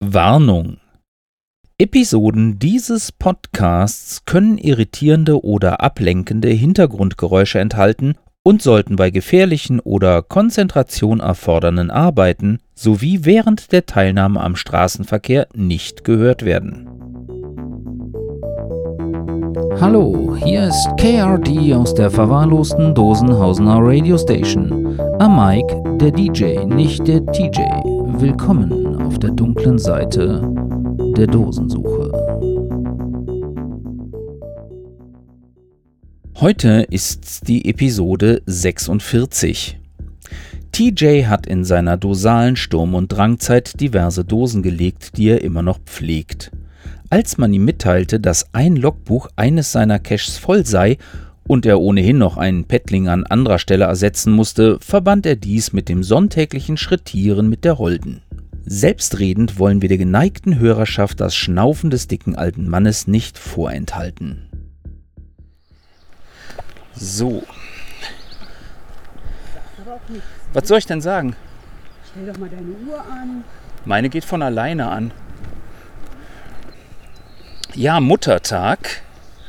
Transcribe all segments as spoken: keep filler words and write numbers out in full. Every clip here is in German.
Warnung: Episoden dieses Podcasts können irritierende oder ablenkende Hintergrundgeräusche enthalten und sollten bei gefährlichen oder Konzentration erfordernden Arbeiten sowie während der Teilnahme am Straßenverkehr nicht gehört werden. Hallo, hier ist K R D aus der verwahrlosten Dosenhausener Radio Station. Am Mike der D J, nicht der T J. Willkommen auf der dunklen Seite der Dosensuche. Heute ist die Episode sechsundvierzig. T J hat in seiner dosalen Sturm- und Drangzeit diverse Dosen gelegt, die er immer noch pflegt. Als man ihm mitteilte, dass ein Logbuch eines seiner Caches voll sei und er ohnehin noch einen Paddling an anderer Stelle ersetzen musste, verband er dies mit dem sonntäglichen Schrittieren mit der Holden. Selbstredend wollen wir der geneigten Hörerschaft das Schnaufen des dicken alten Mannes nicht vorenthalten. So. Was soll ich denn sagen? Stell doch mal deine Uhr an. Meine geht von alleine an. Ja, Muttertag.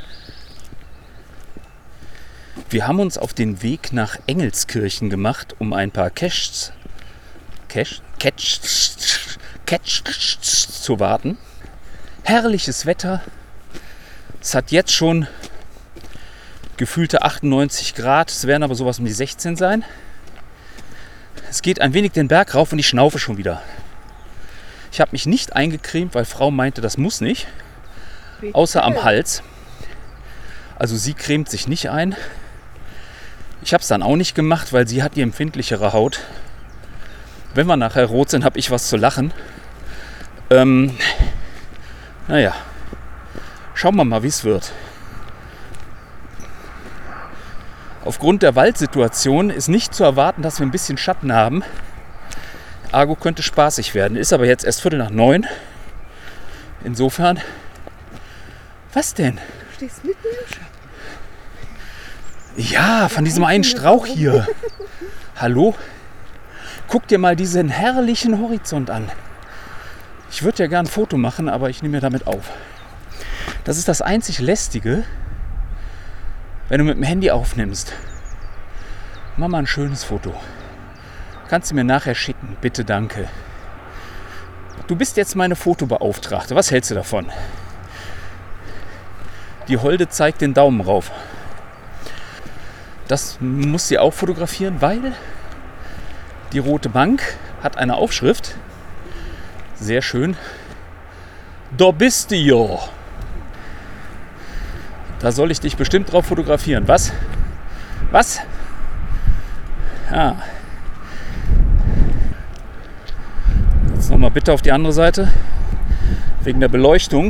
Wir haben uns auf den Weg nach Engelskirchen gemacht, um ein paar Caches, Cache, Caches, Caches zu warten. Herrliches Wetter. Es hat jetzt schon gefühlte achtundneunzig Grad, es werden aber sowas um die sechzehn sein. Es geht ein wenig den Berg rauf und ich schnaufe schon wieder. Ich habe mich nicht eingecremt, weil Frau meinte, das muss nicht. Außer am Hals. Also sie cremt sich nicht ein. Ich habe es dann auch nicht gemacht, weil sie hat die empfindlichere Haut. Wenn wir nachher rot sind, habe ich was zu lachen. Ähm, naja, schauen wir mal, wie es wird. Aufgrund der Waldsituation ist nicht zu erwarten, dass wir ein bisschen Schatten haben. Argo könnte spaßig werden. Ist aber jetzt erst Viertel nach neun. Insofern... Was denn? Du stehst mitten im Schatten. Ja, von diesem einen Strauch hier. Hallo? Guck dir mal diesen herrlichen Horizont an. Ich würde ja gern ein Foto machen, aber ich nehme mir damit auf. Das ist das einzig Lästige, wenn du mit dem Handy aufnimmst. Mach mal ein schönes Foto. Kannst du mir nachher schicken, bitte, danke. Du bist jetzt meine Fotobeauftragte. Was hältst du davon? Die Holde zeigt den Daumen rauf. Das muss sie auch fotografieren, weil die rote Bank hat eine Aufschrift. Sehr schön. Da bist du ja. Da soll ich dich bestimmt drauf fotografieren. Was? Was? Ah. Jetzt nochmal bitte auf die andere Seite. Wegen der Beleuchtung.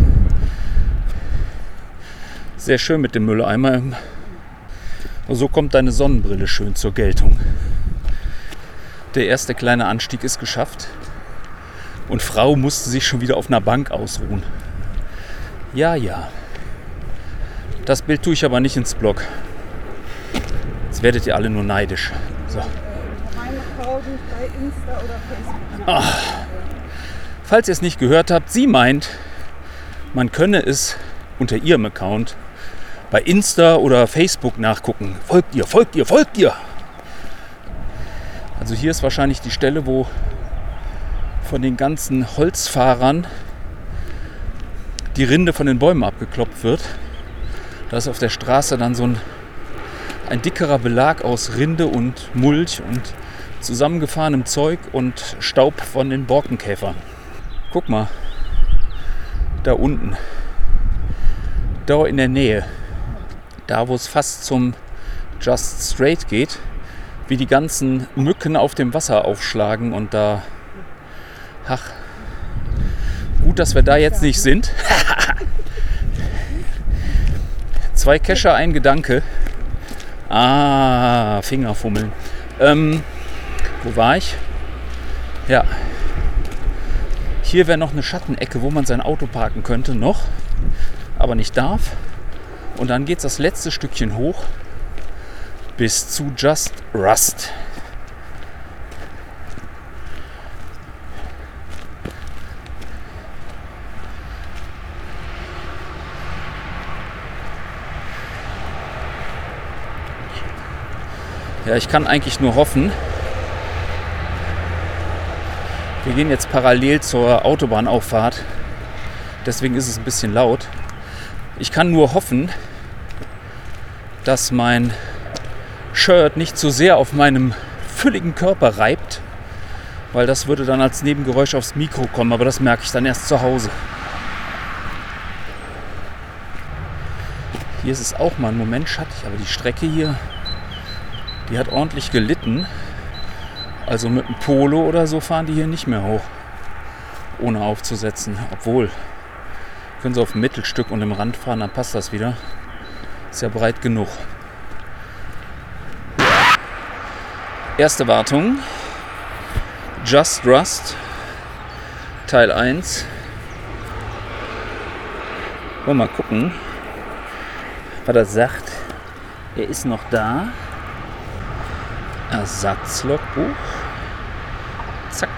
Sehr schön mit dem Mülleimer. So kommt deine Sonnenbrille schön zur Geltung. Der erste kleine Anstieg ist geschafft. Und Frau musste sich schon wieder auf einer Bank ausruhen. Ja, ja. Das Bild tue ich aber nicht ins Blog. Jetzt werdet ihr alle nur neidisch. So. Meine Frau sind bei Insta oder Facebook. Ach. Falls ihr es nicht gehört habt, sie meint, man könne es unter ihrem Account bei Insta oder Facebook nachgucken. Folgt ihr, folgt ihr, folgt ihr! Also hier ist wahrscheinlich die Stelle, wo von den ganzen Holzfahrern die Rinde von den Bäumen abgeklopft wird. Da ist auf der Straße dann so ein, ein dickerer Belag aus Rinde und Mulch und zusammengefahrenem Zeug und Staub von den Borkenkäfern. Guck mal, da unten, da in der Nähe, da wo es fast zum Just Straight geht, wie die ganzen Mücken auf dem Wasser aufschlagen und da, ach, gut, dass wir da jetzt nicht sind. Zwei Kescher, ein Gedanke. Ah, Fingerfummeln. Ähm, wo war ich? Ja. Hier wäre noch eine Schattenecke, wo man sein Auto parken könnte, noch, aber nicht darf. Und dann geht es das letzte Stückchen hoch bis zu Just Rust. Ja, ich kann eigentlich nur hoffen. Wir gehen jetzt parallel zur Autobahnauffahrt. Deswegen ist es ein bisschen laut. Ich kann nur hoffen, dass mein Shirt nicht zu sehr auf meinem fülligen Körper reibt, weil das würde dann als Nebengeräusch aufs Mikro kommen, aber das merke ich dann erst zu Hause. Hier ist es auch mal einen Moment schattig, aber die Strecke hier, die hat ordentlich gelitten. Also mit dem Polo oder so fahren die hier nicht mehr hoch, ohne aufzusetzen. Obwohl, können sie auf dem Mittelstück und im Rand fahren, dann passt das wieder. Ist ja breit genug. Erste Wartung. Just Rust. Teil eins. Wollen wir mal gucken, was er sagt. Er ist noch da. Ersatzlogbuch. Zack.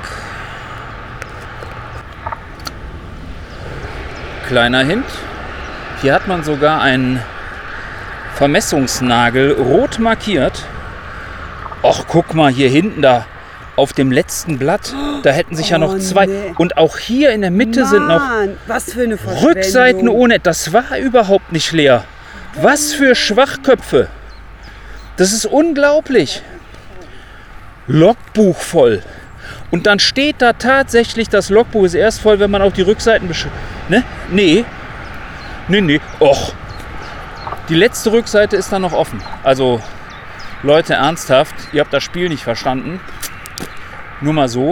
Kleiner Hint. Hier hat man sogar einen Vermessungsnagel rot markiert. Och, guck mal, hier hinten da auf dem letzten Blatt, da hätten sich oh, ja noch zwei. Nee. Und auch hier in der Mitte Mann, sind noch was für eine Rückseiten ohne. Das war überhaupt nicht leer. Was für Schwachköpfe. Das ist unglaublich. Logbuch voll. Und dann steht da tatsächlich, das Logbuch ist erst voll, wenn man auch die Rückseiten besch... Ne? Nee. Nee, nee. Och. Die letzte Rückseite ist dann noch offen. Also, Leute, ernsthaft, ihr habt das Spiel nicht verstanden. Nur mal so.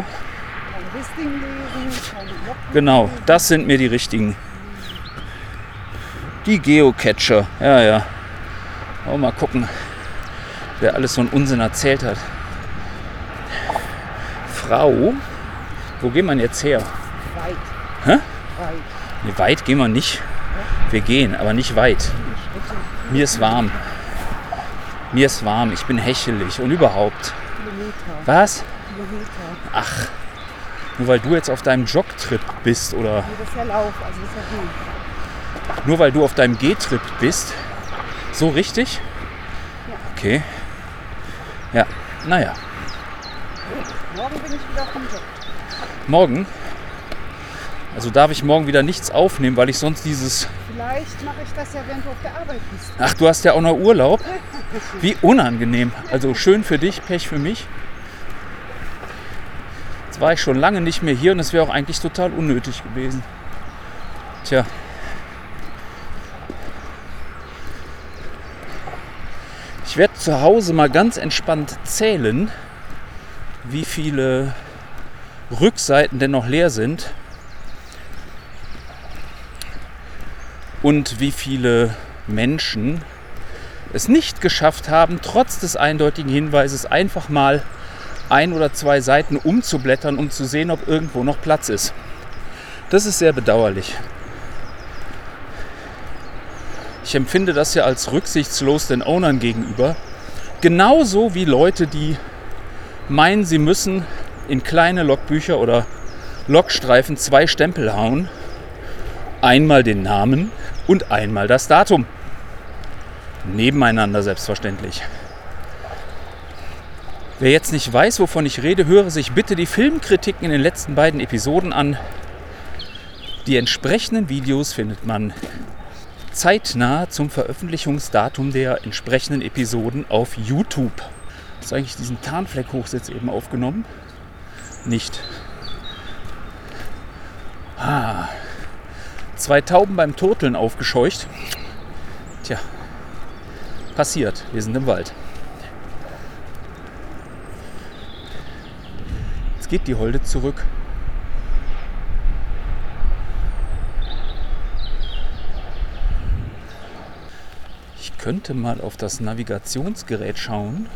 Genau, das sind mir die richtigen. Die Geocacher. Ja, ja. Wollen wir mal gucken, wer alles so einen Unsinn erzählt hat. Frau, wo gehen wir jetzt her? Weit. Hä? Weit. Nee, weit gehen wir nicht. Wir gehen, aber nicht weit. Mir ist warm. Mir ist warm. Ich bin hechelig und überhaupt. Kilometer. Was? Kilometer. Ach, nur weil du jetzt auf deinem Jogtrip bist oder... Nee, das ist ja Lauf, also das ist ja gut. Nur weil du auf deinem G-Trip bist. So richtig? Ja. Okay. Ja, naja. Morgen bin ich wieder auf dem Job. Morgen? Also darf ich morgen wieder nichts aufnehmen, weil ich sonst dieses... Vielleicht mache ich das ja, während du auf der Arbeit bist. Ach, du hast ja auch noch Urlaub? Wie unangenehm. Also schön für dich, Pech für mich. Jetzt war ich schon lange nicht mehr hier und es wäre auch eigentlich total unnötig gewesen. Tja. Ich werde zu Hause mal ganz entspannt zählen, wie viele Rückseiten denn noch leer sind und wie viele Menschen es nicht geschafft haben, trotz des eindeutigen Hinweises einfach mal ein oder zwei Seiten umzublättern, um zu sehen, ob irgendwo noch Platz ist. Das ist sehr bedauerlich. Ich empfinde das ja als rücksichtslos den Ownern gegenüber. Genauso wie Leute, die meinen, sie müssen in kleine Logbücher oder Logstreifen zwei Stempel hauen. Einmal den Namen und einmal das Datum. Nebeneinander selbstverständlich. Wer jetzt nicht weiß, wovon ich rede, höre sich bitte die Filmkritiken in den letzten beiden Episoden an. Die entsprechenden Videos findet man zeitnah zum Veröffentlichungsdatum der entsprechenden Episoden auf YouTube. Hast du eigentlich diesen Tarnfleck-Hochsitz eben aufgenommen? Nicht. Ah, zwei Tauben beim Turteln aufgescheucht. Tja, passiert. Wir sind im Wald. Jetzt geht die Holde zurück. Ich könnte mal auf das Navigationsgerät schauen,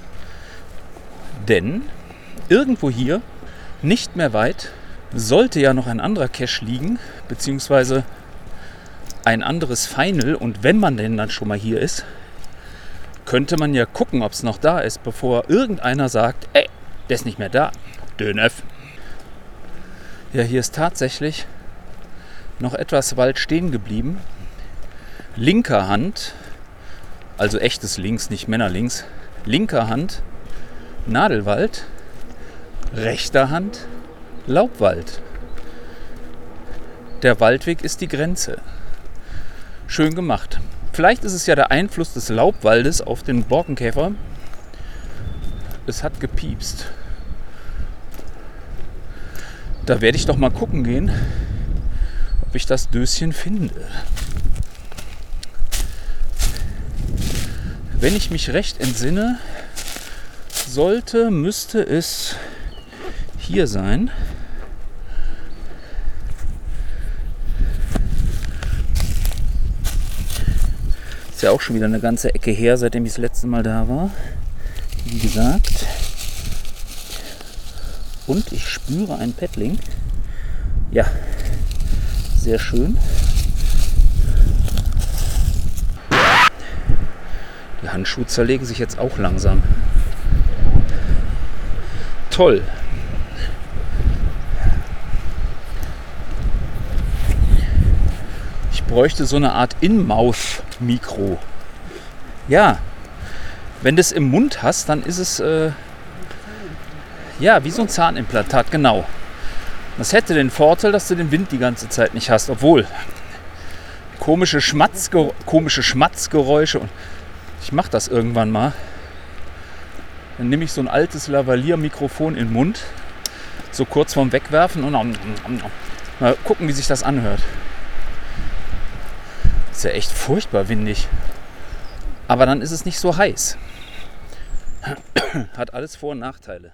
denn irgendwo hier, nicht mehr weit, sollte ja noch ein anderer Cache liegen, beziehungsweise ein anderes Final. Und wenn man denn dann schon mal hier ist, könnte man ja gucken, ob es noch da ist, bevor irgendeiner sagt, ey, der ist nicht mehr da. D N F. Ja, hier ist tatsächlich noch etwas Wald stehen geblieben. Linker Hand, also echtes Links, nicht Männerlinks, Linker Hand Nadelwald, rechter Hand Laubwald. Der Waldweg ist die Grenze. Schön gemacht. Vielleicht ist es ja der Einfluss des Laubwaldes auf den Borkenkäfer. Es hat gepiepst. Da werde ich doch mal gucken gehen, ob ich das Döschen finde. Wenn ich mich recht entsinne, sollte, müsste es hier sein. Ist ja auch schon wieder eine ganze Ecke her, seitdem ich das letzte Mal da war. Wie gesagt. Und ich spüre ein Paddling. Ja, sehr schön. Die Handschuhe zerlegen sich jetzt auch langsam. Toll. Ich bräuchte so eine Art In-Mouth-Mikro. Ja, wenn du es im Mund hast, dann ist es äh, ja wie so ein Zahnimplantat, genau. Das hätte den Vorteil, dass du den Wind die ganze Zeit nicht hast, obwohl komische, Schmatzger- komische Schmatzgeräusche. Und ich mache das irgendwann mal. Dann nehme ich so ein altes Lavalier-Mikrofon in den Mund, so kurz vorm Wegwerfen und mal gucken, wie sich das anhört. Ist ja echt furchtbar windig. Aber dann ist es nicht so heiß. Hat alles Vor- und Nachteile.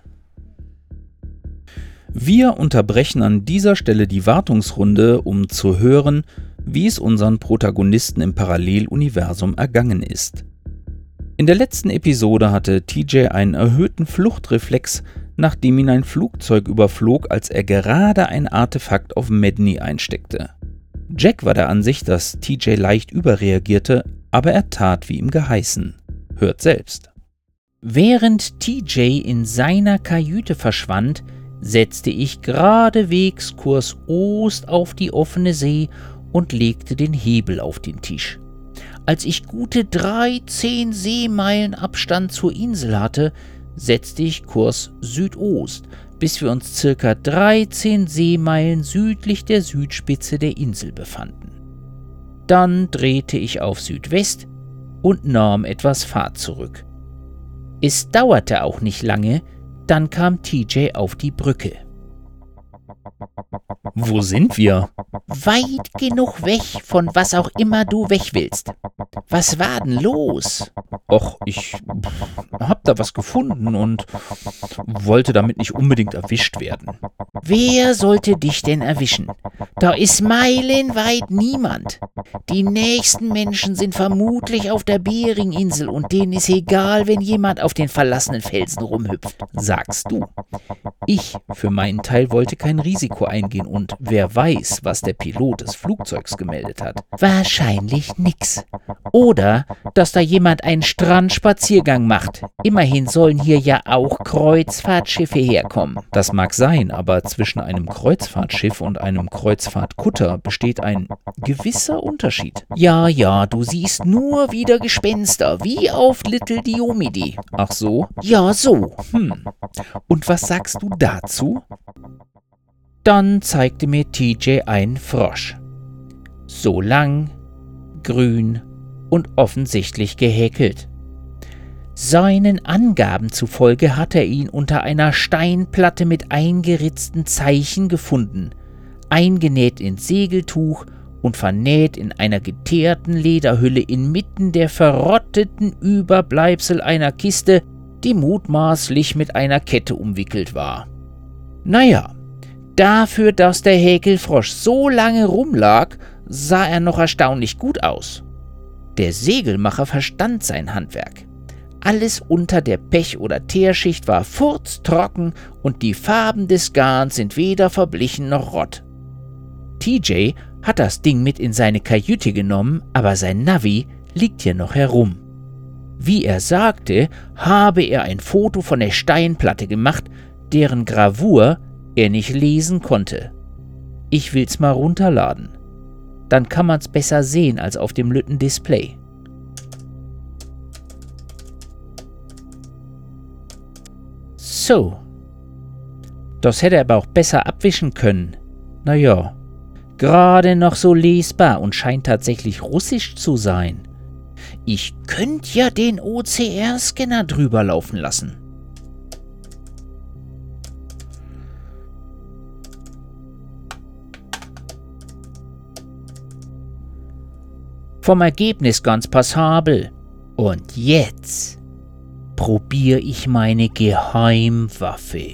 Wir unterbrechen an dieser Stelle die Wartungsrunde, um zu hören, wie es unseren Protagonisten im Paralleluniversum ergangen ist. In der letzten Episode hatte T J einen erhöhten Fluchtreflex, nachdem ihn ein Flugzeug überflog, als er gerade ein Artefakt auf Medni einsteckte. Jack war der Ansicht, dass T J leicht überreagierte, aber er tat, wie ihm geheißen. Hört selbst. Während T J in seiner Kajüte verschwand, setzte ich geradewegs Kurs Ost auf die offene See und legte den Hebel auf den Tisch. Als ich gute dreizehn Seemeilen Abstand zur Insel hatte, setzte ich Kurs Südost, bis wir uns circa dreizehn Seemeilen südlich der Südspitze der Insel befanden. Dann drehte ich auf Südwest und nahm etwas Fahrt zurück. Es dauerte auch nicht lange, dann kam T J auf die Brücke. Wo sind wir? Weit genug weg, von was auch immer du weg willst. Was war denn los? Och, ich hab da was gefunden und wollte damit nicht unbedingt erwischt werden. Wer sollte dich denn erwischen? Da ist meilenweit niemand. Die nächsten Menschen sind vermutlich auf der Beringinsel und denen ist egal, wenn jemand auf den verlassenen Felsen rumhüpft. Sagst du. Ich für meinen Teil wollte kein Risiko eingehen und wer weiß, was der Pilot des Flugzeugs gemeldet hat. Wahrscheinlich nix. Oder, dass da jemand einen Strandspaziergang macht. Immerhin sollen hier ja auch Kreuzfahrtschiffe herkommen. Das mag sein, aber zwischen einem Kreuzfahrtschiff und einem Kreuzfahrtkutter besteht ein gewisser Unterschied. Ja, ja, du siehst nur wieder Gespenster, wie auf Little Diomede. Ach so? Ja, so. Hm. Und was sagst du dazu? Dann zeigte mir T J einen Frosch. So lang, grün und offensichtlich gehäkelt. Seinen Angaben zufolge hat er ihn unter einer Steinplatte mit eingeritzten Zeichen gefunden, eingenäht ins Segeltuch und vernäht in einer geteerten Lederhülle inmitten der verrotteten Überbleibsel einer Kiste, die mutmaßlich mit einer Kette umwickelt war. Naja, dafür, dass der Häkelfrosch so lange rumlag, sah er noch erstaunlich gut aus. Der Segelmacher verstand sein Handwerk. Alles unter der Pech- oder Teerschicht war furztrocken und die Farben des Garns sind weder verblichen noch rott. T J hat das Ding mit in seine Kajüte genommen, aber sein Navi liegt hier noch herum. Wie er sagte, habe er ein Foto von der Steinplatte gemacht, deren Gravur er nicht lesen konnte. Ich will's mal runterladen. Dann kann man's besser sehen als auf dem lütten Display. so. Das hätte er aber auch besser abwischen können. Naja, gerade noch so lesbar und scheint tatsächlich russisch zu sein. Ich könnte ja den O C R-Scanner drüber laufen lassen. Vom Ergebnis ganz passabel. Und jetzt probiere ich meine Geheimwaffe.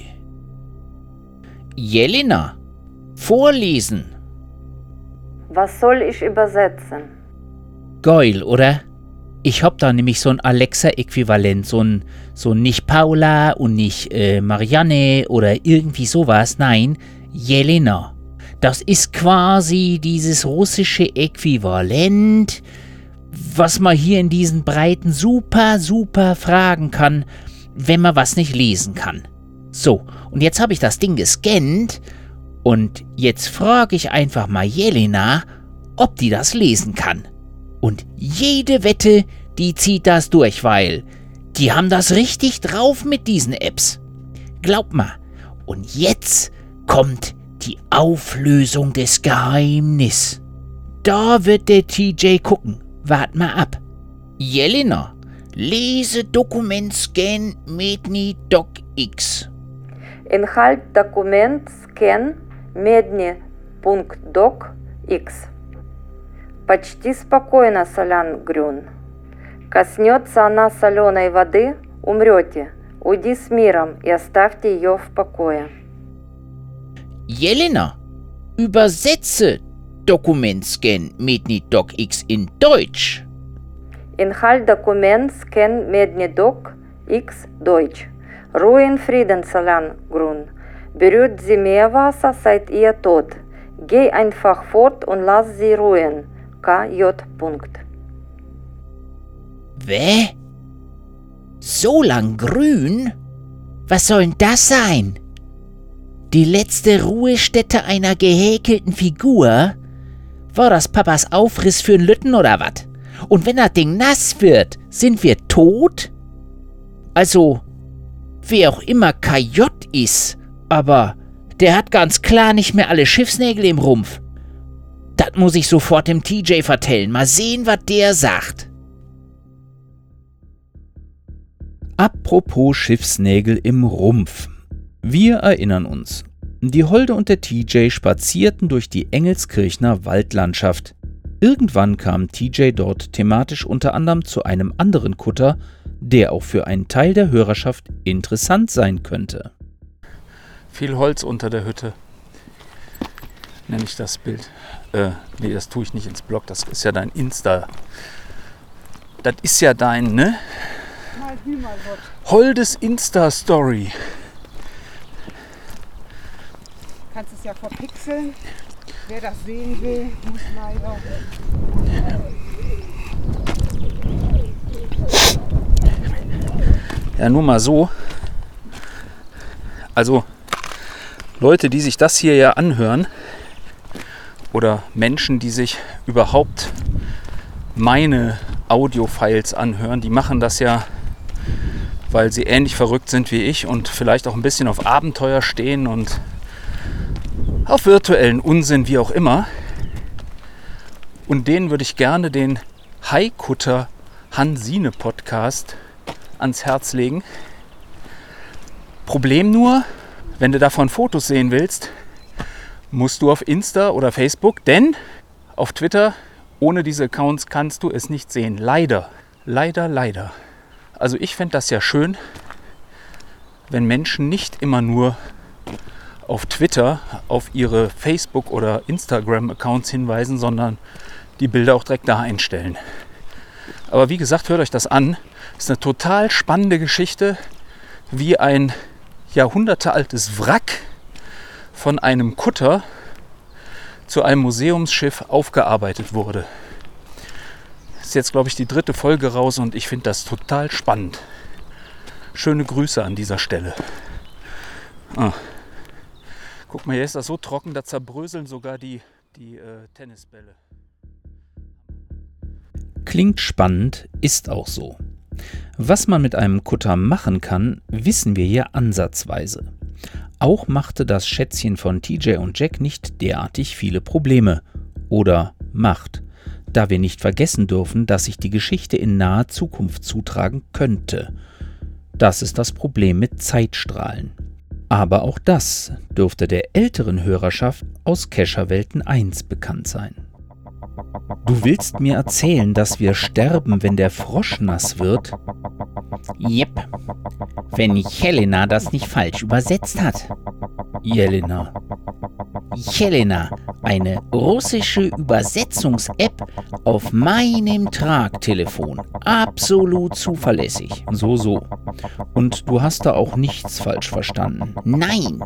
Jelena, vorlesen. Was soll ich übersetzen? Geil, oder? Ich hab da nämlich so ein Alexa-Äquivalent, so ein, so ein nicht Paula und nicht äh, Marianne oder irgendwie sowas. Nein, Jelena. Das ist quasi dieses russische Äquivalent, was man hier in diesen Breiten super, super fragen kann, wenn man was nicht lesen kann. So, und jetzt habe ich das Ding gescannt und jetzt frage ich einfach mal Jelena, ob die das lesen kann. Und jede Wette, die zieht das durch, weil die haben das richtig drauf mit diesen Apps. Glaub mal. Und jetzt kommt die Auflösung des Geheimnisses. Da wird der T J gucken. Wart mal ab. Jelena, lese Dokumentscan Medni DocX. Inhalt Dokument Scan Medni.docx. Почти спокойно, Солян Грюн. Коснется она соленой воды, умрете. Уйди с миром и оставьте ее в покое. Jelena, übersetze Dokumentscan Medni DocX in Deutsch. Inhalt Dokument Scan Medni DocX Deutsch. Ruhe in Frieden, Solan Grun. Berührt sie Meerwasser, seid ihr tot. Geh einfach fort und lass sie ruhen. K J. Wä? So lang grün? Was soll denn das sein? Die letzte Ruhestätte einer gehäkelten Figur? War das Papas Aufriss für 'n Lütten oder wat? Und wenn das Ding nass wird, sind wir tot? Also, wer auch immer K J ist, aber der hat ganz klar nicht mehr alle Schiffsnägel im Rumpf. Das muss ich sofort dem T J vertellen. Mal sehen, was der sagt. Apropos Schiffsnägel im Rumpf. Wir erinnern uns. Die Holde und der T J spazierten durch die Engelskirchner Waldlandschaft. Irgendwann kam T J dort thematisch unter anderem zu einem anderen Kutter, der auch für einen Teil der Hörerschaft interessant sein könnte. Viel Holz unter der Hütte. Nenne ich das Bild. Äh, nee, das tue ich nicht ins Blog. Das ist ja dein Insta. Das ist ja dein, ne? Mal wie, mal Gott. Holdes Insta-Story. Kannst es ja verpixeln. Wer das sehen will, muss leider. Ja, nur mal so. Also, Leute, die sich das hier ja anhören, oder Menschen, die sich überhaupt meine Audiofiles anhören, die machen das ja, weil sie ähnlich verrückt sind wie ich und vielleicht auch ein bisschen auf Abenteuer stehen und auf virtuellen Unsinn, wie auch immer. Und denen würde ich gerne den Haikutter Hansine Podcast ans Herz legen. Problem nur, wenn du davon Fotos sehen willst, musst du auf Insta oder Facebook, denn auf Twitter ohne diese Accounts kannst du es nicht sehen. Leider, leider, leider. Also ich fände das ja schön, wenn Menschen nicht immer nur auf Twitter auf ihre Facebook- oder Instagram-Accounts hinweisen, sondern die Bilder auch direkt da einstellen. Aber wie gesagt, hört euch das an. Das ist eine total spannende Geschichte, wie ein jahrhundertealtes Wrack von einem Kutter zu einem Museumsschiff aufgearbeitet wurde. Das ist jetzt, glaube ich, die dritte Folge raus und ich finde das total spannend. Schöne Grüße an dieser Stelle. Ah. Guck mal, hier ist das so trocken, da zerbröseln sogar die, die äh, Tennisbälle. Klingt spannend, ist auch so. Was man mit einem Kutter machen kann, wissen wir hier ansatzweise. Auch machte das Schätzchen von T J und Jack nicht derartig viele Probleme. Oder macht, da wir nicht vergessen dürfen, dass sich die Geschichte in naher Zukunft zutragen könnte. Das ist das Problem mit Zeitstrahlen. Aber auch das dürfte der älteren Hörerschaft aus Kescherwelten eins bekannt sein. Du willst mir erzählen, dass wir sterben, wenn der Frosch nass wird? Jep, wenn Jelena das nicht falsch übersetzt hat. Jelena. Jelena, eine russische Übersetzungs-App auf meinem Tragtelefon. Absolut zuverlässig. So, so. Und du hast da auch nichts falsch verstanden. Nein,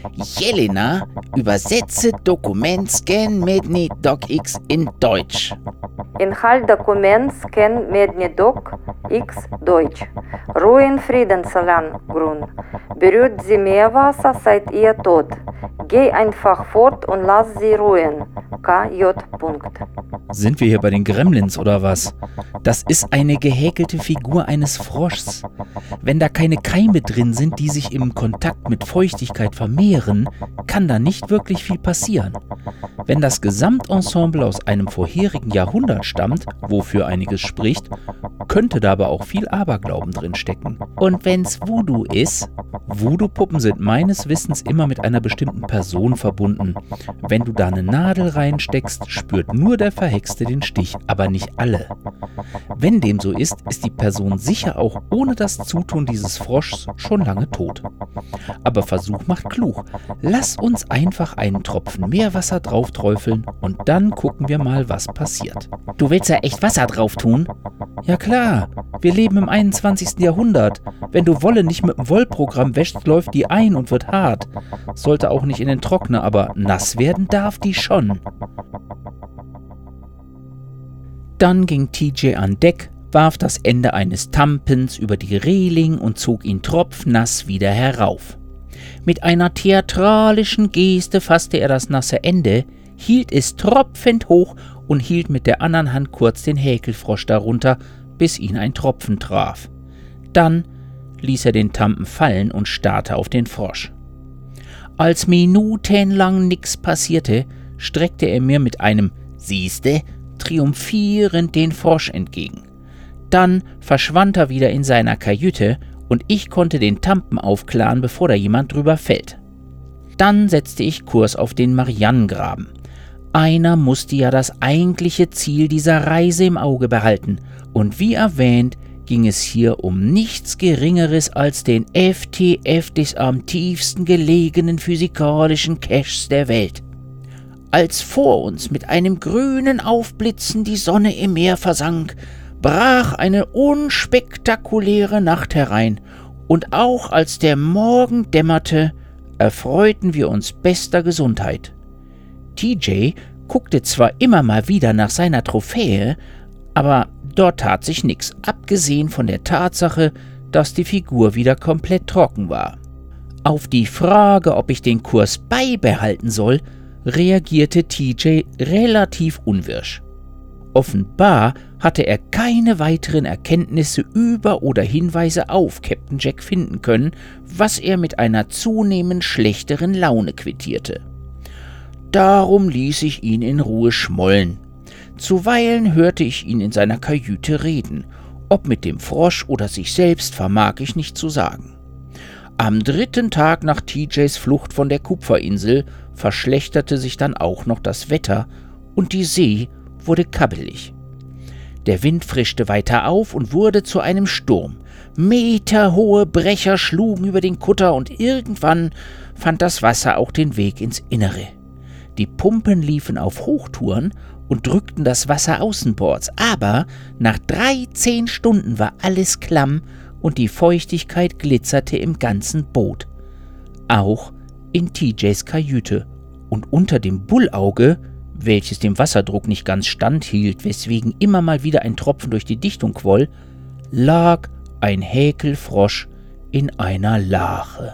Jelena übersetze Dokument Scan Medni DocX in Deutsch. Inhalt Dokument Scan Medni DocX Deutsch. Ruhe in Friedensland Grün. Berührt sie Meerwasser, seid ihr tot. Geh einfach fort und lass sie ruhen. K J. Sind wir hier bei den Gremlins oder was? Das ist eine gehäkelte Figur eines Froschs. Wenn da keine Keime drin sind, die sich im Kontakt mit Feuchtigkeit vermehren, kann da nicht wirklich viel passieren. Wenn das Gesamtensemble aus einem vorherigen Jahrhundert stammt, wofür einiges spricht, könnte da aber auch viel Aberglauben drin stecken. Und wenn's Voodoo ist? Voodoo-Puppen sind meines Wissens immer mit einer bestimmten Person verbunden. Wenn du da eine Nadel reinsteckst, spürt nur der Verhexte den Stich, aber nicht alle. Wenn dem so ist, ist die Person sicher auch ohne das Zutun dieses Froschs schon lange tot. Aber Versuch macht klug. Lass uns einfach einen Tropfen Meerwasser drauf träufeln und dann gucken wir mal, was passiert. Du willst ja echt Wasser drauf tun? Ja klar, wir leben im einundzwanzigsten Jahrhundert. Wenn du Wolle nicht mit dem Wollprogramm wäschst, läuft die ein und wird hart. Sollte auch nicht in den Trockner, aber nass werden darf die schon. Dann ging T J an Deck, warf das Ende eines Tampens über die Reling und zog ihn tropfnass wieder herauf. Mit einer theatralischen Geste fasste er das nasse Ende, hielt es tropfend hoch und hielt mit der anderen Hand kurz den Häkelfrosch darunter, bis ihn ein Tropfen traf. Dann ließ er den Tampen fallen und starrte auf den Frosch. Als minutenlang nichts passierte, streckte er mir mit einem »Siehste« triumphierend den Frosch entgegen. Dann verschwand er wieder in seiner Kajüte und ich konnte den Tampen aufklaren, bevor da jemand drüber fällt. Dann setzte ich Kurs auf den Mariannengraben. Einer musste ja das eigentliche Ziel dieser Reise im Auge behalten und wie erwähnt, ging es hier um nichts Geringeres als den F T F des am tiefsten gelegenen physikalischen Caches der Welt. Als vor uns mit einem grünen Aufblitzen die Sonne im Meer versank, brach eine unspektakuläre Nacht herein, und auch als der Morgen dämmerte, erfreuten wir uns bester Gesundheit. T J guckte zwar immer mal wieder nach seiner Trophäe, aber dort tat sich nichts, abgesehen von der Tatsache, dass die Figur wieder komplett trocken war. Auf die Frage, ob ich den Kurs beibehalten soll, reagierte T J relativ unwirsch. Offenbar hatte er keine weiteren Erkenntnisse über oder Hinweise auf Captain Jack finden können, was er mit einer zunehmend schlechteren Laune quittierte. Darum ließ ich ihn in Ruhe schmollen. Zuweilen hörte ich ihn in seiner Kajüte reden. Ob mit dem Frosch oder sich selbst, vermag ich nicht zu sagen. Am dritten Tag nach T Js Flucht von der Kupferinsel verschlechterte sich dann auch noch das Wetter und die See wurde kabbelig. Der Wind frischte weiter auf und wurde zu einem Sturm. Meterhohe Brecher schlugen über den Kutter und irgendwann fand das Wasser auch den Weg ins Innere. Die Pumpen liefen auf Hochtouren und drückten das Wasser außenbords, aber nach dreizehn Stunden war alles klamm und die Feuchtigkeit glitzerte im ganzen Boot. Auch in T Js Kajüte und unter dem Bullauge, welches dem Wasserdruck nicht ganz standhielt, weswegen immer mal wieder ein Tropfen durch die Dichtung quoll, lag ein Häkelfrosch in einer Lache.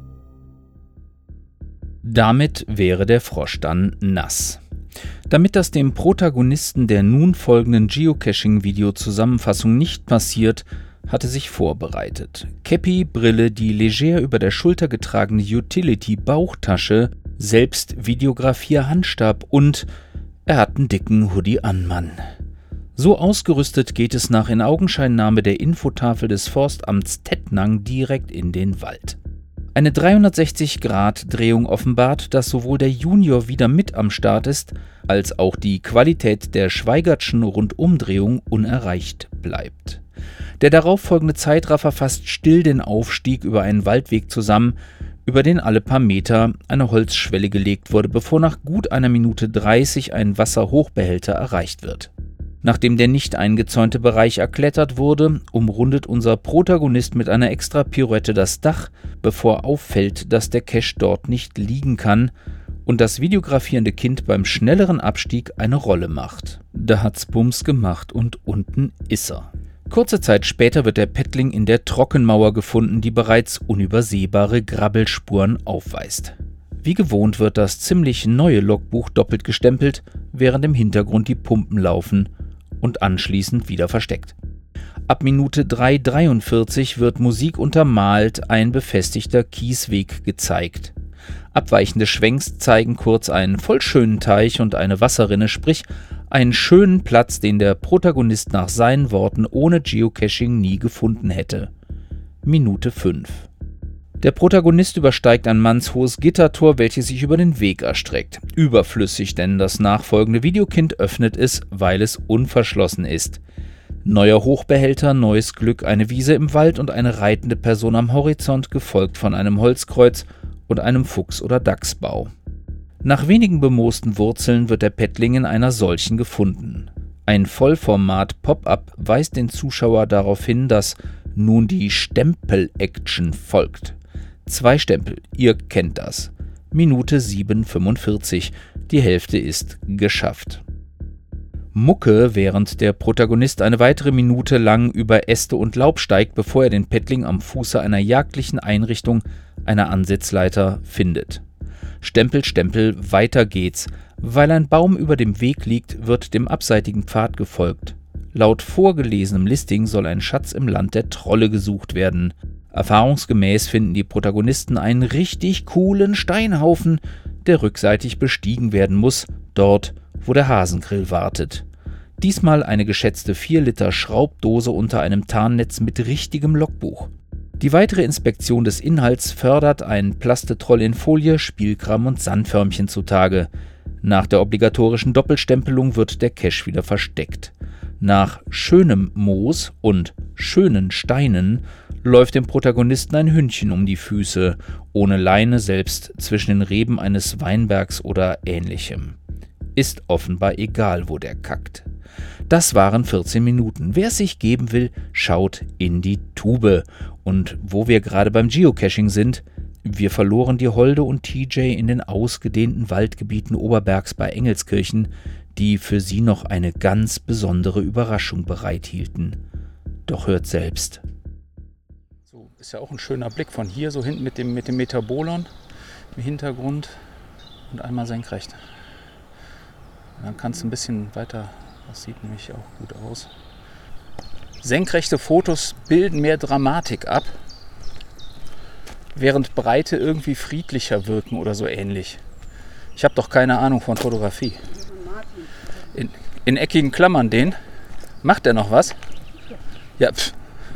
Damit wäre der Frosch dann nass. Damit das dem Protagonisten der nun folgenden Geocaching-Video-Zusammenfassung nicht passiert, hatte sich vorbereitet. Käppi, Brille, die leger über der Schulter getragene Utility-Bauchtasche, selbst Videografie-Handstab und er hat einen dicken Hoodie an, Mann. So ausgerüstet geht es nach Inaugenscheinnahme der Infotafel des Forstamts Tettnang direkt in den Wald. Eine dreihundertsechzig Grad Drehung offenbart, dass sowohl der Junior wieder mit am Start ist, als auch die Qualität der Schweigertschen Rundumdrehung unerreicht bleibt. Der darauffolgende Zeitraffer fasst still den Aufstieg über einen Waldweg zusammen, über den alle paar Meter eine Holzschwelle gelegt wurde, bevor nach gut einer Minute dreißig ein Wasserhochbehälter erreicht wird. Nachdem der nicht eingezäunte Bereich erklettert wurde, umrundet unser Protagonist mit einer extra Pirouette das Dach, bevor auffällt, dass der Cache dort nicht liegen kann und das videografierende Kind beim schnelleren Abstieg eine Rolle macht. Da hat's Bums gemacht und unten ist er. Kurze Zeit später wird der Paddling in der Trockenmauer gefunden, die bereits unübersehbare Grabbelspuren aufweist. Wie gewohnt wird das ziemlich neue Logbuch doppelt gestempelt, während im Hintergrund die Pumpen laufen und anschließend wieder versteckt. Ab Minute drei dreiundvierzig wird Musik untermalt ein befestigter Kiesweg gezeigt. Abweichende Schwenks zeigen kurz einen voll schönen Teich und eine Wasserrinne, sprich einen schönen Platz, den der Protagonist nach seinen Worten ohne Geocaching nie gefunden hätte. Minute fünf. Der Protagonist übersteigt ein mannshohes Gittertor, welches sich über den Weg erstreckt. Überflüssig, denn das nachfolgende Videokind öffnet es, weil es unverschlossen ist. Neuer Hochbehälter, neues Glück, eine Wiese im Wald und eine reitende Person am Horizont, gefolgt von einem Holzkreuz und einem Fuchs- oder Dachsbau. Nach wenigen bemoosten Wurzeln wird der Paddling in einer solchen gefunden. Ein Vollformat-Pop-up weist den Zuschauer darauf hin, dass nun die Stempel-Action folgt. Zwei Stempel, ihr kennt das. Minute sieben fünfundvierzig, die Hälfte ist geschafft. Mucke, während der Protagonist eine weitere Minute lang über Äste und Laub steigt, bevor er den Paddling am Fuße einer jagdlichen Einrichtung, einer Ansitzleiter, findet. Stempel, Stempel, weiter geht's. Weil ein Baum über dem Weg liegt, wird dem abseitigen Pfad gefolgt. Laut vorgelesenem Listing soll ein Schatz im Land der Trolle gesucht werden. Erfahrungsgemäß finden die Protagonisten einen richtig coolen Steinhaufen, der rückseitig bestiegen werden muss, dort, wo der Hasengrill wartet. Diesmal eine geschätzte vier Liter Schraubdose unter einem Tarnnetz mit richtigem Logbuch. Die weitere Inspektion des Inhalts fördert ein Plastetroll in Folie, Spielkram und Sandförmchen zutage. Nach der obligatorischen Doppelstempelung wird der Cache wieder versteckt. Nach schönem Moos und schönen Steinen läuft dem Protagonisten ein Hündchen um die Füße, ohne Leine, selbst zwischen den Reben eines Weinbergs oder ähnlichem. Ist offenbar egal, wo der kackt. Das waren vierzehn Minuten. Wer es sich geben will, schaut in die Tube. Und wo wir gerade beim Geocaching sind, wir verloren die Holde und T J in den ausgedehnten Waldgebieten Oberbergs bei Engelskirchen, die für sie noch eine ganz besondere Überraschung bereithielten. Doch hört selbst. So, ist ja auch ein schöner Blick von hier, so hinten mit dem, mit dem Metabolon im Hintergrund und einmal senkrecht. Und dann kannst du ein bisschen weiter, das sieht nämlich auch gut aus. Senkrechte Fotos bilden mehr Dramatik ab, während breite irgendwie friedlicher wirken oder so ähnlich. Ich habe doch keine Ahnung von Fotografie. In, in eckigen Klammern den. Macht der noch was? Ja, pff.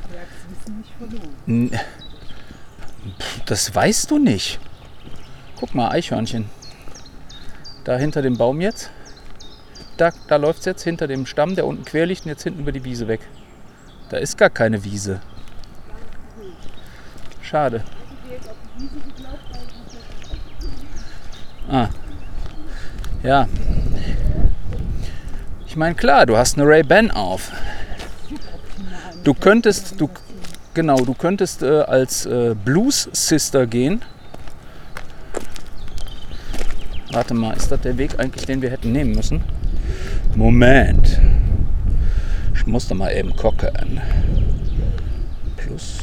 N- pff, das weißt du nicht. Guck mal, Eichhörnchen. Da hinter dem Baum jetzt. Da, da läuft es jetzt hinter dem Stamm, der unten quer liegt und jetzt hinten über die Wiese weg. Da ist gar keine Wiese. Schade. Ah. Ja. Ich meine, klar, du hast eine Ray-Ban auf. Du könntest, du, genau, du könntest äh, als äh, Blues-Sister gehen. Warte mal, ist das der Weg eigentlich, den wir hätten nehmen müssen? Moment. Ich muss da mal eben gucken. Plus.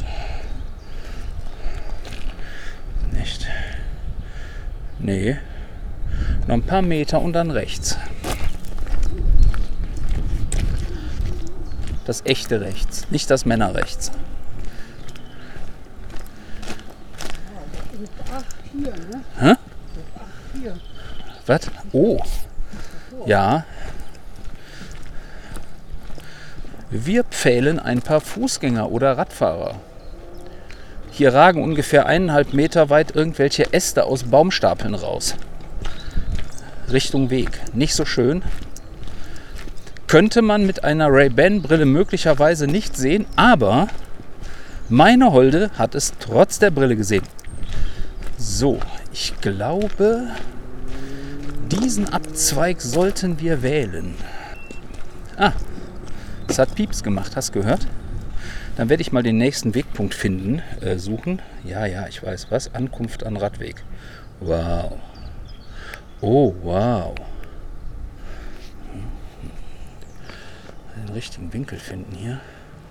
Nicht. Nee. Noch ein paar Meter und dann rechts. Das echte Rechts, nicht das Männerrechts. Ach, hier, ne? Hä? Ach, hier. Was? Oh. Ja. Wir pfählen ein paar Fußgänger oder Radfahrer. Hier ragen ungefähr eineinhalb Meter weit irgendwelche Äste aus Baumstapeln raus. Richtung Weg. Nicht so schön. Könnte man mit einer Ray-Ban-Brille möglicherweise nicht sehen, aber meine Holde hat es trotz der Brille gesehen. So, ich glaube, diesen Abzweig sollten wir wählen. Ah, es hat Pieps gemacht, hast du gehört? Dann werde ich mal den nächsten Wegpunkt finden, äh, suchen. Ja, ja, ich weiß was. Ankunft an Radweg. Wow. Oh, wow. Den richtigen Winkel finden hier.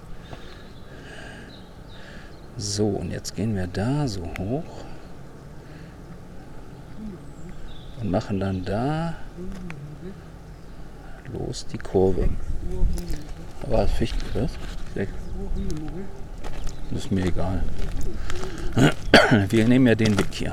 So, und jetzt gehen wir da so hoch. Und machen dann da los die Kurve. Aber das Fichten, was? Das ist mir egal. Wir nehmen ja den Weg hier.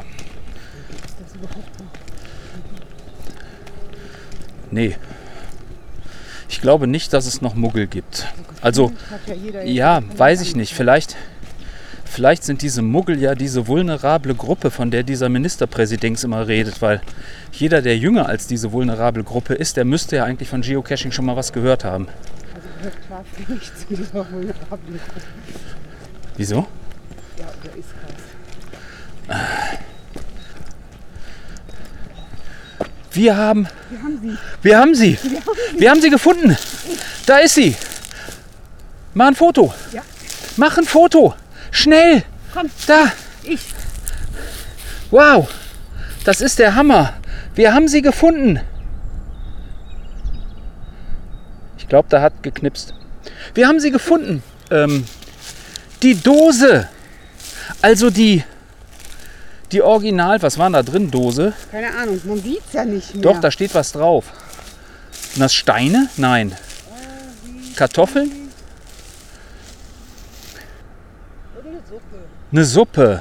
Nee. Ich glaube nicht, dass es noch Muggel gibt. Also, ja, weiß ich nicht. Vielleicht, vielleicht sind diese Muggel ja diese vulnerable Gruppe, von der dieser Ministerpräsident immer redet, weil jeder, der jünger als diese vulnerable Gruppe ist, der müsste ja eigentlich von Geocaching schon mal was gehört haben. Also gehört klar für mich zu dieser vulnerablen Gruppe. Wieso? Ja, der ist krass. Wir haben, Wir haben sie. wir haben sie, wir haben sie gefunden. Da ist sie. Mach ein Foto. Ja. Mach ein Foto. Schnell. Komm. Da. Ich. Wow. Das ist der Hammer. Wir haben sie gefunden. Ich glaube, da hat geknipst. Wir haben sie gefunden. Ähm, die Dose. Also die, die Original, was war da drin, Dose? Keine Ahnung, man sieht es ja nicht mehr. Doch, da steht was drauf. Sind das Steine? Nein. Kartoffeln? Eine Suppe.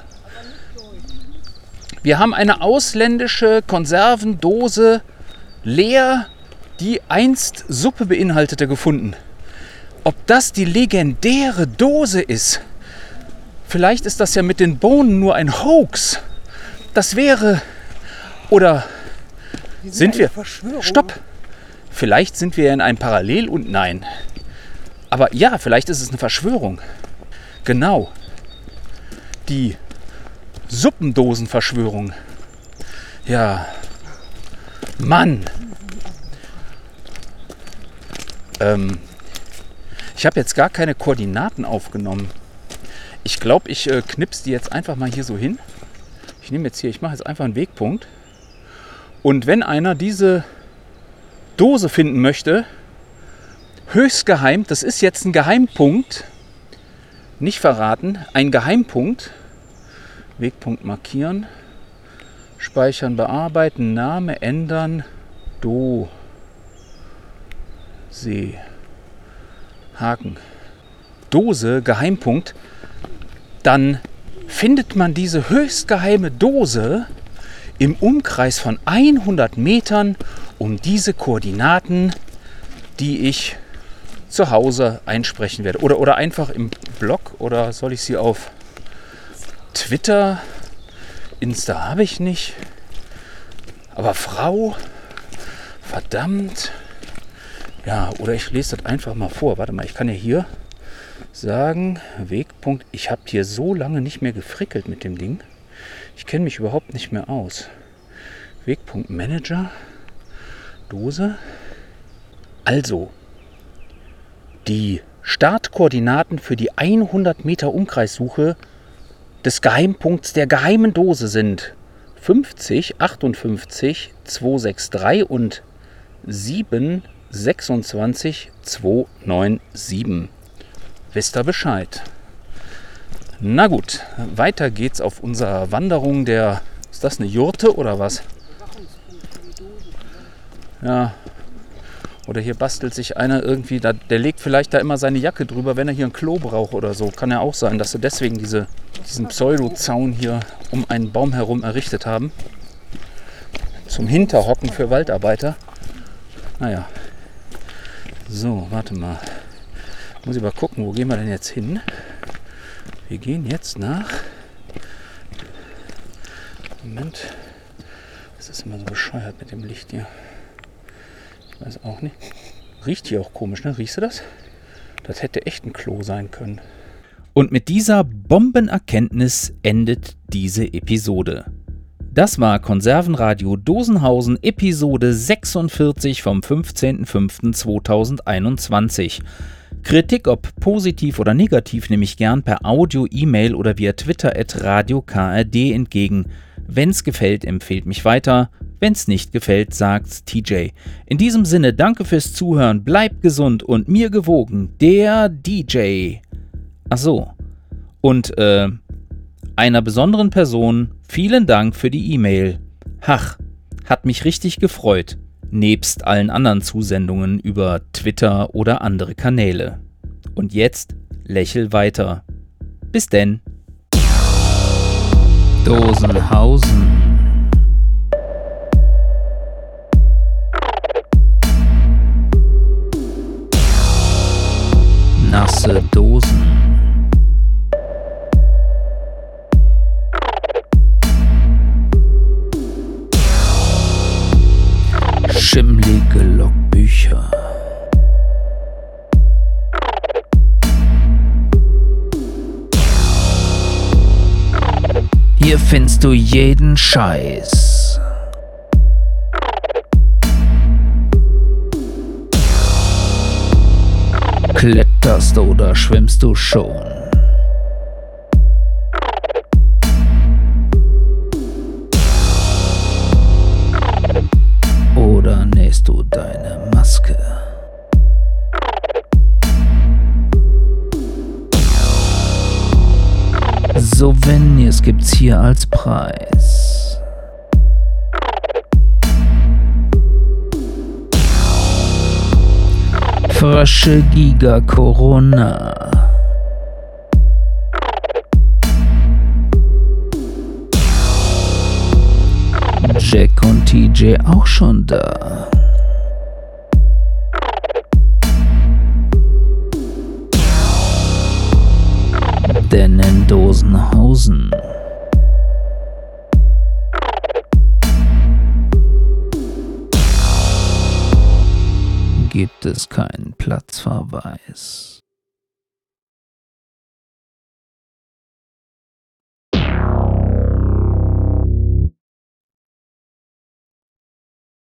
Wir haben eine ausländische Konservendose leer, die einst Suppe beinhaltete, gefunden. Ob das die legendäre Dose ist? Vielleicht ist das ja mit den Bohnen nur ein Hoax. Das wäre... Oder sind wir... Stopp! Vielleicht sind wir in einem Parallel... und Nein. Aber ja, vielleicht ist es eine Verschwörung. Genau. Die Suppendosenverschwörung. Ja. Mann. Ähm, ich habe jetzt gar keine Koordinaten aufgenommen. Ich glaube, ich äh, knips die jetzt einfach mal hier so hin. Ich nehme jetzt hier, ich mache jetzt einfach einen Wegpunkt. Und wenn einer diese Dose finden möchte, höchst geheim, das ist jetzt ein Geheimpunkt, nicht verraten, ein Geheimpunkt, Wegpunkt markieren, speichern, bearbeiten, Name ändern, Do, See, Haken, Dose, Geheimpunkt, dann findet man diese höchst geheime Dose im Umkreis von hundert Metern um diese Koordinaten, die ich zu Hause einsprechen werde. Oder, oder einfach im Blog, oder soll ich sie auf Twitter, Insta habe ich nicht. Aber Frau, verdammt. Ja, oder ich lese das einfach mal vor. Warte mal, ich kann ja hier sagen, Wegpunkt, ich habe hier so lange nicht mehr gefrickelt mit dem Ding. Ich kenne mich überhaupt nicht mehr aus. Wegpunkt Manager, Dose. Also, die Startkoordinaten für die hundert Meter Umkreissuche des Geheimpunkts der geheimen Dose sind fünfzig, achtundfünfzig, zweihundertdreiundsechzig und sieben, sechsundzwanzig, zweihundersiebenundneunzig. Wisst ihr Bescheid? Na gut, weiter geht's auf unserer Wanderung der... Ist das eine Jurte oder was? Ja. Oder hier bastelt sich einer irgendwie, da, der legt vielleicht da immer seine Jacke drüber, wenn er hier ein Klo braucht oder so. Kann ja auch sein, dass sie deswegen diese, diesen Pseudo-Zaun hier um einen Baum herum errichtet haben. Zum Hinterhocken für Waldarbeiter. Naja. So, warte mal. Muss ich mal gucken, wo gehen wir denn jetzt hin? Wir gehen jetzt nach... Moment. Das ist immer so bescheuert mit dem Licht hier. Ich weiß auch nicht. Riecht hier auch komisch, ne? Riechst du das? Das hätte echt ein Klo sein können. Und mit dieser Bombenerkenntnis endet diese Episode. Das war Konservenradio Dosenhausen, Episode sechsundvierzig vom fünfzehnten fünften zweitausendeinundzwanzig. Kritik, ob positiv oder negativ, nehme ich gern per Audio, E-Mail oder via Twitter at Radio K R D entgegen. Wenn's gefällt, empfehlt mich weiter. Wenn's nicht gefällt, sagt's T J. In diesem Sinne, danke fürs Zuhören, bleibt gesund und mir gewogen, der D J. Ach so. Und, äh, einer besonderen Person, vielen Dank für die E-Mail. Ach, hat mich richtig gefreut. Nebst allen anderen Zusendungen über Twitter oder andere Kanäle. Und jetzt lächel weiter. Bis denn. Dosenhausen. Nasse Dosen. Schimmlige Logbücher. Hier findest du jeden Scheiß. Kletterst oder schwimmst du schon? Oder nähst du deine Maske? Souvenirs gibt's hier als Preis. Frösche Giga Corona. Jack und T J auch schon da. Denn in Dosenhausen gibt es keinen Platzverweis.